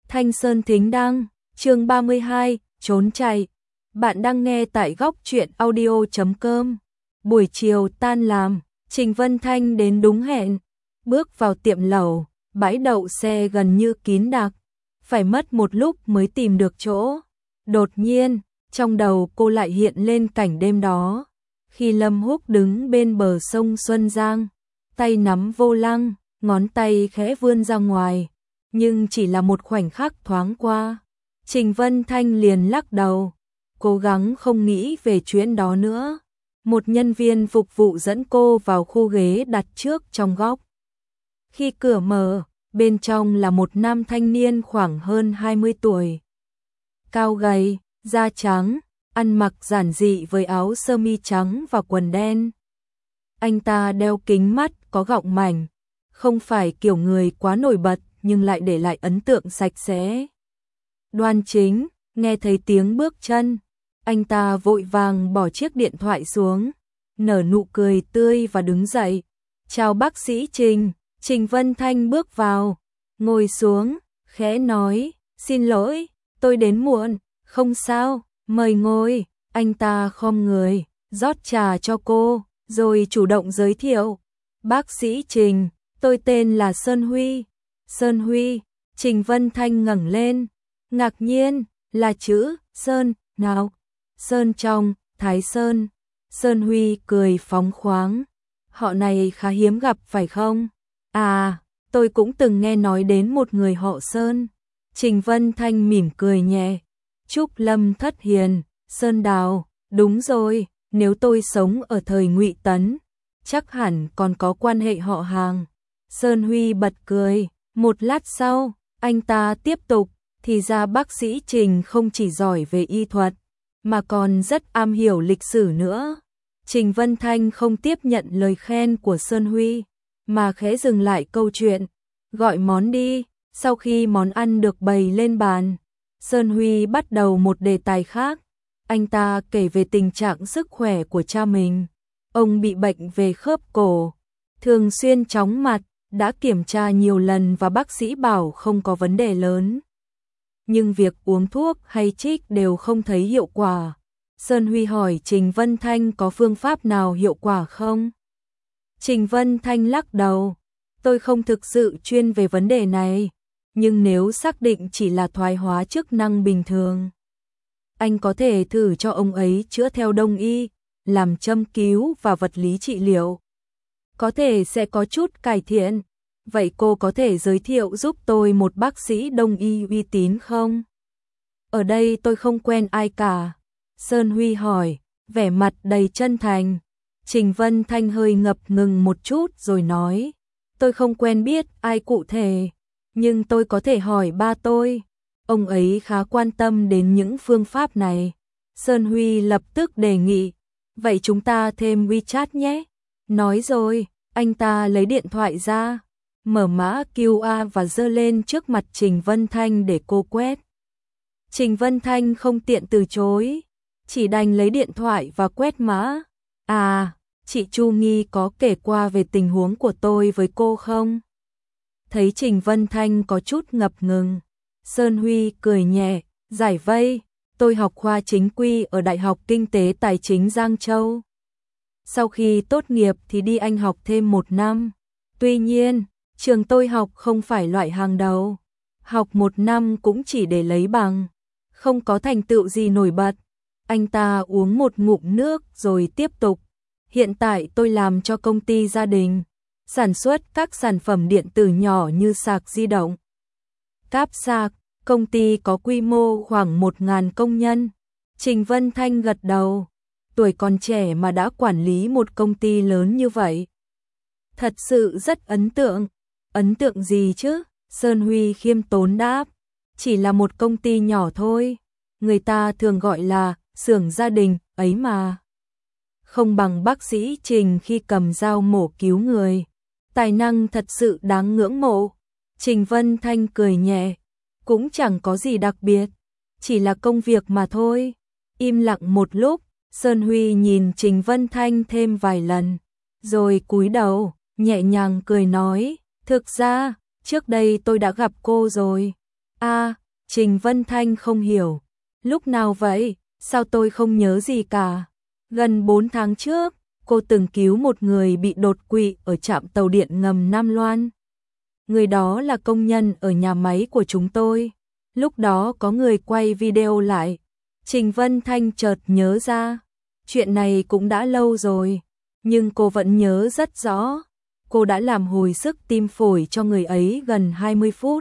Thanh Sơn Thính Đăng, chương 32, trốn chạy. Bạn đang nghe tại góc truyện audio.com. Buổi chiều tan làm, Trình Vân Thanh đến đúng hẹn, bước vào tiệm lẩu, bãi đậu xe gần như kín đặc, phải mất một lúc mới tìm được chỗ. Đột nhiên, trong đầu cô lại hiện lên cảnh đêm đó, khi Lâm Húc đứng bên bờ sông Xuân Giang, tay nắm vô lăng, ngón tay khẽ vươn ra ngoài, nhưng chỉ là một khoảnh khắc thoáng qua. Trình Vân Thanh liền lắc đầu, cố gắng không nghĩ về chuyện đó nữa. Một nhân viên phục vụ dẫn cô vào khu ghế đặt trước trong góc. Khi cửa mở, bên trong là một nam thanh niên khoảng hơn 20 tuổi. Cao gầy, da trắng, ăn mặc giản dị với áo sơ mi trắng và quần đen. Anh ta đeo kính mắt có gọng mảnh, không phải kiểu người quá nổi bật nhưng lại để lại ấn tượng sạch sẽ. Đoan chính, nghe thấy tiếng bước chân, anh ta vội vàng bỏ chiếc điện thoại xuống, nở nụ cười tươi và đứng dậy. Chào bác sĩ Trình. Trình Vân Thanh bước vào, ngồi xuống, khẽ nói, xin lỗi, tôi đến muộn. Không sao, mời ngồi. Anh ta khom người, rót trà cho cô, rồi chủ động giới thiệu. Bác sĩ Trình, tôi tên là Sơn Huy. Sơn Huy. Trình Vân Thanh ngẩng lên, ngạc nhiên, là chữ Sơn nào? Sơn trong, Thái Sơn. Sơn Huy cười phóng khoáng. Họ này khá hiếm gặp phải không? À, tôi cũng từng nghe nói đến một người họ Sơn. Trình Vân Thanh mỉm cười nhẹ. Trúc Lâm Thất Hiền, Sơn Đào, đúng rồi, nếu tôi sống ở thời Ngụy Tấn, chắc hẳn còn có quan hệ họ hàng. Sơn Huy bật cười, một lát sau, anh ta tiếp tục, thì ra bác sĩ Trình không chỉ giỏi về y thuật, mà còn rất am hiểu lịch sử nữa. Trình Vân Thanh không tiếp nhận lời khen của Sơn Huy, mà khẽ dừng lại câu chuyện, gọi món đi. Sau khi món ăn được bày lên bàn, Sơn Huy bắt đầu một đề tài khác. Anh ta kể về tình trạng sức khỏe của cha mình. Ông bị bệnh về khớp cổ, thường xuyên chóng mặt, đã kiểm tra nhiều lần và bác sĩ bảo không có vấn đề lớn. Nhưng việc uống thuốc hay trích đều không thấy hiệu quả. Sơn Huy hỏi Trình Vân Thanh có phương pháp nào hiệu quả không? Trình Vân Thanh lắc đầu, tôi không thực sự chuyên về vấn đề này, nhưng nếu xác định chỉ là thoái hóa chức năng bình thường, anh có thể thử cho ông ấy chữa theo đông y, làm châm cứu và vật lý trị liệu. Có thể sẽ có chút cải thiện. Vậy cô có thể giới thiệu giúp tôi một bác sĩ đông y uy tín không? Ở đây tôi không quen ai cả. Sơn Huy hỏi, vẻ mặt đầy chân thành. Trình Vân Thanh hơi ngập ngừng một chút rồi nói, tôi không quen biết ai cụ thể, nhưng tôi có thể hỏi ba tôi. Ông ấy khá quan tâm đến những phương pháp này. Sơn Huy lập tức đề nghị, vậy chúng ta thêm WeChat nhé. Nói rồi, anh ta lấy điện thoại ra, mở mã QR và giơ lên trước mặt Trình Vân Thanh để cô quét. Trình Vân Thanh không tiện từ chối, chỉ đành lấy điện thoại và quét mã. À, chị Chu Nghi có kể qua về tình huống của tôi với cô không? Thấy Trình Vân Thanh có chút ngập ngừng, Sơn Huy cười nhẹ, giải vây, tôi học khoa chính quy ở Đại học Kinh tế Tài chính Giang Châu. Sau khi tốt nghiệp thì đi Anh học thêm 1 năm. Tuy nhiên, trường tôi học không phải loại hàng đầu. Học 1 năm cũng chỉ để lấy bằng, không có thành tựu gì nổi bật. Anh ta uống một ngụm nước rồi tiếp tục. Hiện tại tôi làm cho công ty gia đình, sản xuất các sản phẩm điện tử nhỏ như sạc di động, cáp sạc. Công ty có quy mô khoảng 1.000 công nhân. Trình Vân Thanh gật đầu. Tuổi còn trẻ mà đã quản lý một công ty lớn như vậy, thật sự rất ấn tượng. Ấn tượng gì chứ? Sơn Huy khiêm tốn đáp, chỉ là một công ty nhỏ thôi, người ta thường gọi là xưởng gia đình ấy mà. Không bằng bác sĩ Trình khi cầm dao mổ cứu người, tài năng thật sự đáng ngưỡng mộ. Trình Vân Thanh cười nhẹ, cũng chẳng có gì đặc biệt, chỉ là công việc mà thôi. Im lặng một lúc, Sơn Huy nhìn Trình Vân Thanh thêm vài lần, rồi cúi đầu, nhẹ nhàng cười nói, thực ra, trước đây tôi đã gặp cô rồi. Trình Vân Thanh không hiểu. Lúc nào vậy? Sao tôi không nhớ gì cả? Gần 4 tháng trước, cô từng cứu một người bị đột quỵ ở trạm tàu điện ngầm Nam Loan. Người đó là công nhân ở nhà máy của chúng tôi. Lúc đó có người quay video lại. Trình Vân Thanh chợt nhớ ra. Chuyện này cũng đã lâu rồi, nhưng cô vẫn nhớ rất rõ. Cô đã làm hồi sức tim phổi cho người ấy gần 20 phút.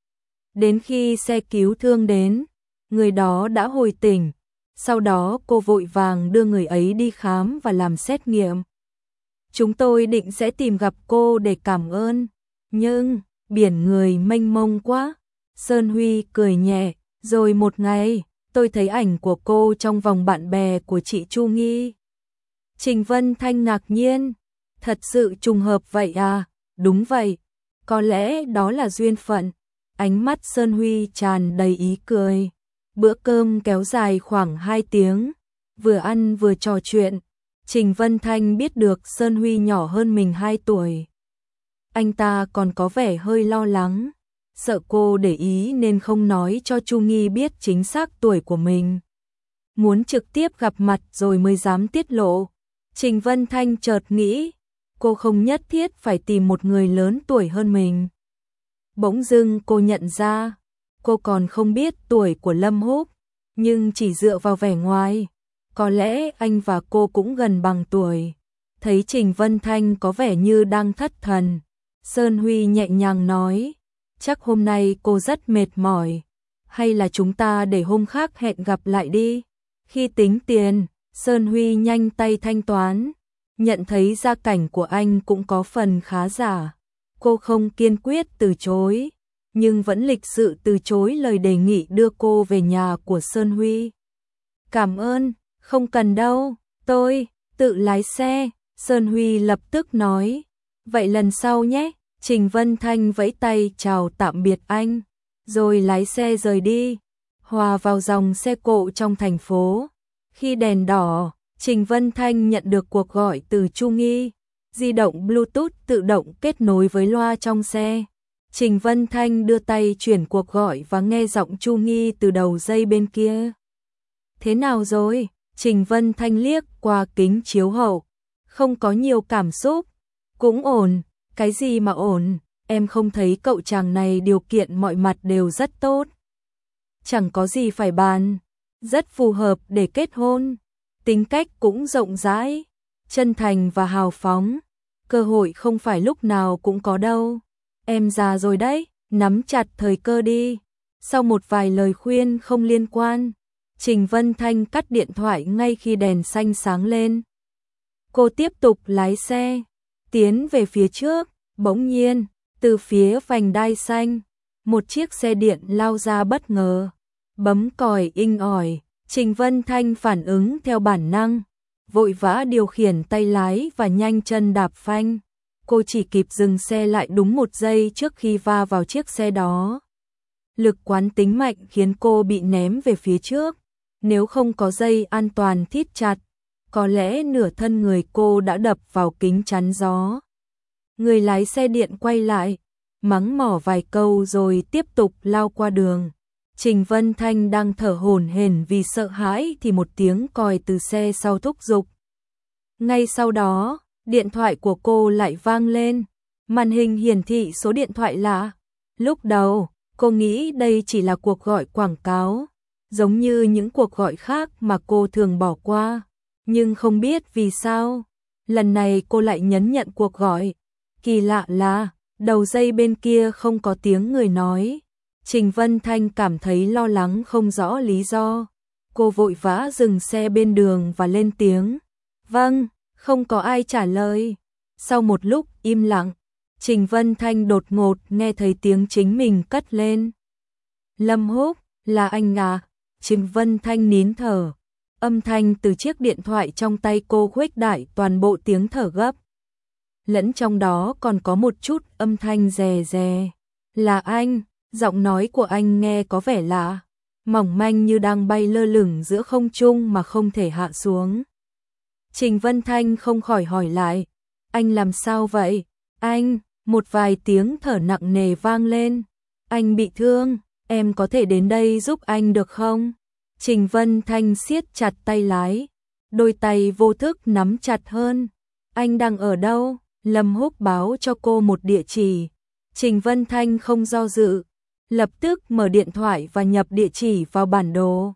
Đến khi xe cứu thương đến, người đó đã hồi tỉnh. Sau đó cô vội vàng đưa người ấy đi khám và làm xét nghiệm. Chúng tôi định sẽ tìm gặp cô để cảm ơn, nhưng biển người mênh mông quá. Sơn Huy cười nhẹ, rồi một ngày, tôi thấy ảnh của cô trong vòng bạn bè của chị Chu Nghi. Trình Vân Thanh ngạc nhiên, thật sự trùng hợp vậy à? Đúng vậy, có lẽ đó là duyên phận. Ánh mắt Sơn Huy tràn đầy ý cười. Bữa cơm kéo dài khoảng 2 tiếng, vừa ăn vừa trò chuyện. Trình Vân Thanh biết được Sơn Huy nhỏ hơn mình 2 tuổi. Anh ta còn có vẻ hơi lo lắng, sợ cô để ý nên không nói cho Chu Nghi biết chính xác tuổi của mình. Muốn trực tiếp gặp mặt rồi mới dám tiết lộ. Trình Vân Thanh chợt nghĩ, cô không nhất thiết phải tìm một người lớn tuổi hơn mình. Bỗng dưng cô nhận ra, cô còn không biết tuổi của Lâm Húc, nhưng chỉ dựa vào vẻ ngoài, có lẽ anh và cô cũng gần bằng tuổi. Thấy Trình Vân Thanh có vẻ như đang thất thần, Sơn Huy nhẹ nhàng nói, chắc hôm nay cô rất mệt mỏi, hay là chúng ta để hôm khác hẹn gặp lại đi. Khi tính tiền, Sơn Huy nhanh tay thanh toán, nhận thấy gia cảnh của anh cũng có phần khá giả. Cô không kiên quyết từ chối, nhưng vẫn lịch sự từ chối lời đề nghị đưa cô về nhà của Sơn Huy. Cảm ơn, không cần đâu, tôi tự lái xe, Sơn Huy lập tức nói. Vậy lần sau nhé. Trình Vân Thanh vẫy tay chào tạm biệt anh, rồi lái xe rời đi, hòa vào dòng xe cộ trong thành phố. Khi đèn đỏ, Trình Vân Thanh nhận được cuộc gọi từ Chu Nghi. Di động Bluetooth tự động kết nối với loa trong xe. Trình Vân Thanh đưa tay chuyển cuộc gọi và nghe giọng Chu Nghi từ đầu dây bên kia. Thế nào rồi? Trình Vân Thanh liếc qua kính chiếu hậu. Không có nhiều cảm xúc. Cũng ổn. Cái gì mà ổn? Em không thấy cậu chàng này điều kiện mọi mặt đều rất tốt. Chẳng có gì phải bàn. Rất phù hợp để kết hôn. Tính cách cũng rộng rãi, chân thành và hào phóng. Cơ hội không phải lúc nào cũng có đâu. Em già rồi đấy, nắm chặt thời cơ đi. Sau một vài lời khuyên không liên quan, Trình Vân Thanh cắt điện thoại ngay khi đèn xanh sáng lên. Cô tiếp tục lái xe, tiến về phía trước. Bỗng nhiên, từ phía vành đai xanh, một chiếc xe điện lao ra bất ngờ. Bấm còi inh ỏi, Trình Vân Thanh phản ứng theo bản năng, vội vã điều khiển tay lái và nhanh chân đạp phanh. Cô chỉ kịp dừng xe lại đúng 1 giây trước khi va vào chiếc xe đó. Lực quán tính mạnh khiến cô bị ném về phía trước. Nếu không có dây an toàn thít chặt, có lẽ nửa thân người cô đã đập vào kính chắn gió. Người lái xe điện quay lại, mắng mỏ vài câu rồi tiếp tục lao qua đường. Trình Vân Thanh đang thở hổn hển vì sợ hãi thì một tiếng còi từ xe sau thúc giục. Ngay sau đó, điện thoại của cô lại vang lên, màn hình hiển thị số điện thoại lạ. Lúc đầu, cô nghĩ đây chỉ là cuộc gọi quảng cáo, giống như những cuộc gọi khác mà cô thường bỏ qua. Nhưng không biết vì sao, lần này cô lại nhấn nhận cuộc gọi. Kỳ lạ là, đầu dây bên kia không có tiếng người nói. Trình Vân Thanh cảm thấy lo lắng không rõ lý do. Cô vội vã dừng xe bên đường và lên tiếng. Vâng, không có ai trả lời. Sau một lúc im lặng, Trình Vân Thanh đột ngột nghe thấy tiếng chính mình cất lên. Lâm Húc, là anh à? Trình Vân Thanh nín thở. Âm thanh từ chiếc điện thoại trong tay cô khuếch đại toàn bộ tiếng thở gấp. Lẫn trong đó còn có một chút âm thanh rè rè. Là anh, giọng nói của anh nghe có vẻ lạ, mỏng manh như đang bay lơ lửng giữa không trung mà không thể hạ xuống. Trình Vân Thanh không khỏi hỏi lại, anh làm sao vậy? Anh, một vài tiếng thở nặng nề vang lên. Anh bị thương, em có thể đến đây giúp anh được không? Trình Vân Thanh siết chặt tay lái, đôi tay vô thức nắm chặt hơn. Anh đang ở đâu? Lâm Húc báo cho cô một địa chỉ. Trình Vân Thanh không do dự, lập tức mở điện thoại và nhập địa chỉ vào bản đồ.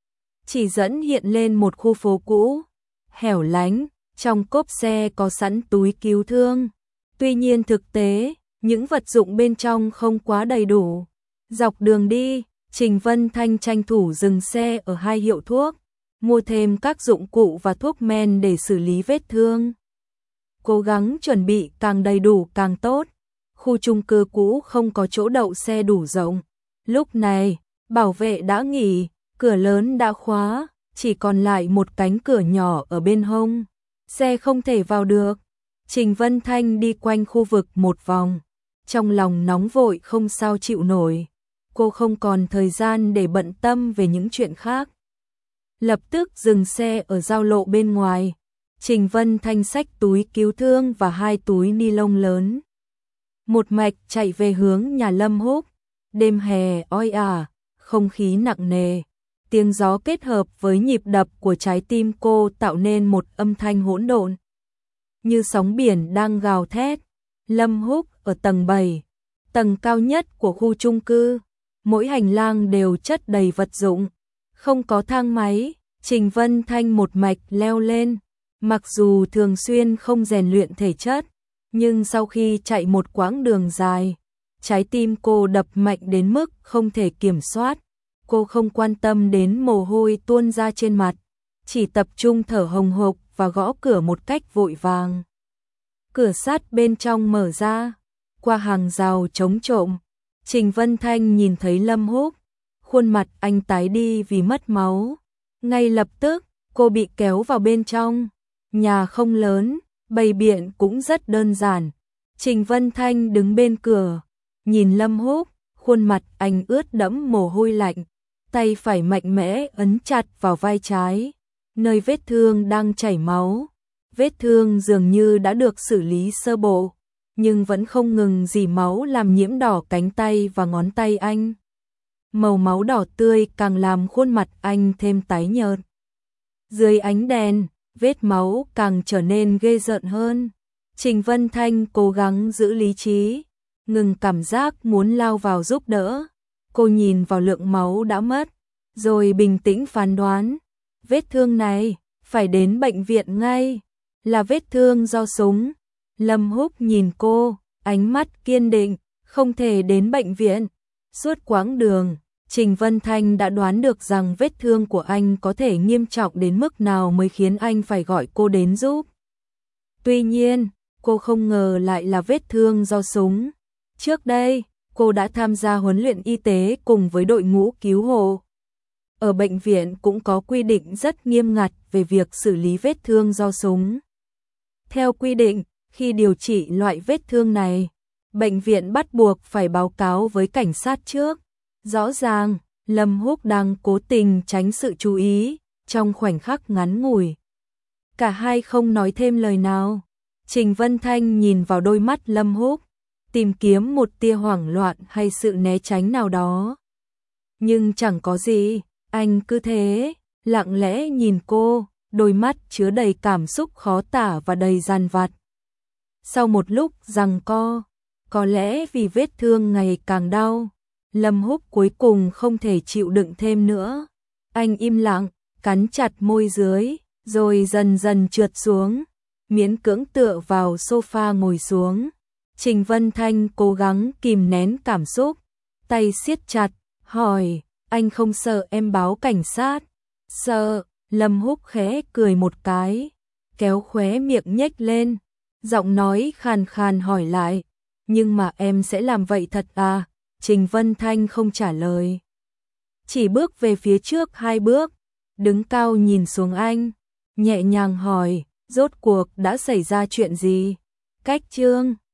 Chỉ dẫn hiện lên một khu phố cũ, hẻo lánh, trong cốp xe có sẵn túi cứu thương. Tuy nhiên thực tế, những vật dụng bên trong không quá đầy đủ. Dọc đường đi, Trình Vân Thanh tranh thủ dừng xe ở 2 hiệu thuốc, mua thêm các dụng cụ và thuốc men để xử lý vết thương. Cố gắng chuẩn bị càng đầy đủ càng tốt. Khu chung cư cũ không có chỗ đậu xe đủ rộng. Lúc này, bảo vệ đã nghỉ, cửa lớn đã khóa, chỉ còn lại một cánh cửa nhỏ ở bên hông. Xe không thể vào được. Trình Vân Thanh đi quanh khu vực một vòng, trong lòng nóng vội không sao chịu nổi. Cô không còn thời gian để bận tâm về những chuyện khác. Lập tức dừng xe ở giao lộ bên ngoài. Trình Vân Thanh xách túi cứu thương và 2 túi ni lông lớn. Một mạch chạy về hướng nhà Lâm Húc. Đêm hè oi ả, không khí nặng nề. Tiếng gió kết hợp với nhịp đập của trái tim cô tạo nên một âm thanh hỗn độn. Như sóng biển đang gào thét. Lâm Húc ở tầng 7, tầng cao nhất của khu chung cư. Mỗi hành lang đều chất đầy vật dụng. Không có thang máy, Trình Vân Thanh một mạch leo lên. Mặc dù thường xuyên không rèn luyện thể chất, nhưng sau khi chạy một quãng đường dài, trái tim cô đập mạnh đến mức không thể kiểm soát. Cô không quan tâm đến mồ hôi tuôn ra trên mặt, chỉ tập trung thở hồng hộc và gõ cửa một cách vội vàng. Cửa sắt bên trong mở ra, qua hàng rào chống trộm, Trình Vân Thanh nhìn thấy Lâm Húc, khuôn mặt anh tái đi vì mất máu. Ngay lập tức, cô bị kéo vào bên trong. Nhà không lớn, bày biện cũng rất đơn giản. Trình Vân Thanh đứng bên cửa, nhìn Lâm Húc, khuôn mặt anh ướt đẫm mồ hôi lạnh, tay phải mạnh mẽ ấn chặt vào vai trái, nơi vết thương đang chảy máu. Vết thương dường như đã được xử lý sơ bộ, nhưng vẫn không ngừng rỉ máu làm nhiễm đỏ cánh tay và ngón tay anh. Màu máu đỏ tươi càng làm khuôn mặt anh thêm tái nhợt. Dưới ánh đèn, vết máu càng trở nên ghê rợn hơn. Trình Vân Thanh cố gắng giữ lý trí, ngừng cảm giác muốn lao vào giúp đỡ. Cô nhìn vào lượng máu đã mất, rồi bình tĩnh phán đoán. Vết thương này, phải đến bệnh viện ngay, là vết thương do súng. Lâm Húc nhìn cô, ánh mắt kiên định, không thể đến bệnh viện. Suốt quãng đường, Trình Vân Thanh đã đoán được rằng vết thương của anh có thể nghiêm trọng đến mức nào mới khiến anh phải gọi cô đến giúp. Tuy nhiên, cô không ngờ lại là vết thương do súng. Trước đây, cô đã tham gia huấn luyện y tế cùng với đội ngũ cứu hộ. Ở bệnh viện cũng có quy định rất nghiêm ngặt về việc xử lý vết thương do súng. Theo quy định, khi điều trị loại vết thương này, bệnh viện bắt buộc phải báo cáo với cảnh sát trước. Rõ ràng, Lâm Húc đang cố tình tránh sự chú ý, trong khoảnh khắc ngắn ngủi. Cả hai không nói thêm lời nào. Trình Vân Thanh nhìn vào đôi mắt Lâm Húc, tìm kiếm một tia hoảng loạn hay sự né tránh nào đó. Nhưng chẳng có gì, anh cứ thế, lặng lẽ nhìn cô, đôi mắt chứa đầy cảm xúc khó tả và đầy dằn vặt. Sau một lúc giằng co, có lẽ vì vết thương ngày càng đau, Lâm Húc cuối cùng không thể chịu đựng thêm nữa. Anh im lặng, cắn chặt môi dưới, rồi dần dần trượt xuống, miễn cưỡng tựa vào sofa ngồi xuống. Trình Vân Thanh cố gắng kìm nén cảm xúc, tay siết chặt, hỏi, anh không sợ em báo cảnh sát? Sợ. Lâm Húc khẽ cười một cái, kéo khóe miệng nhếch lên, giọng nói khàn khàn hỏi lại, nhưng mà em sẽ làm vậy thật à? Trình Vân Thanh không trả lời, chỉ bước về phía trước 2 bước, đứng cao nhìn xuống anh, nhẹ nhàng hỏi, rốt cuộc đã xảy ra chuyện gì? Cách Trương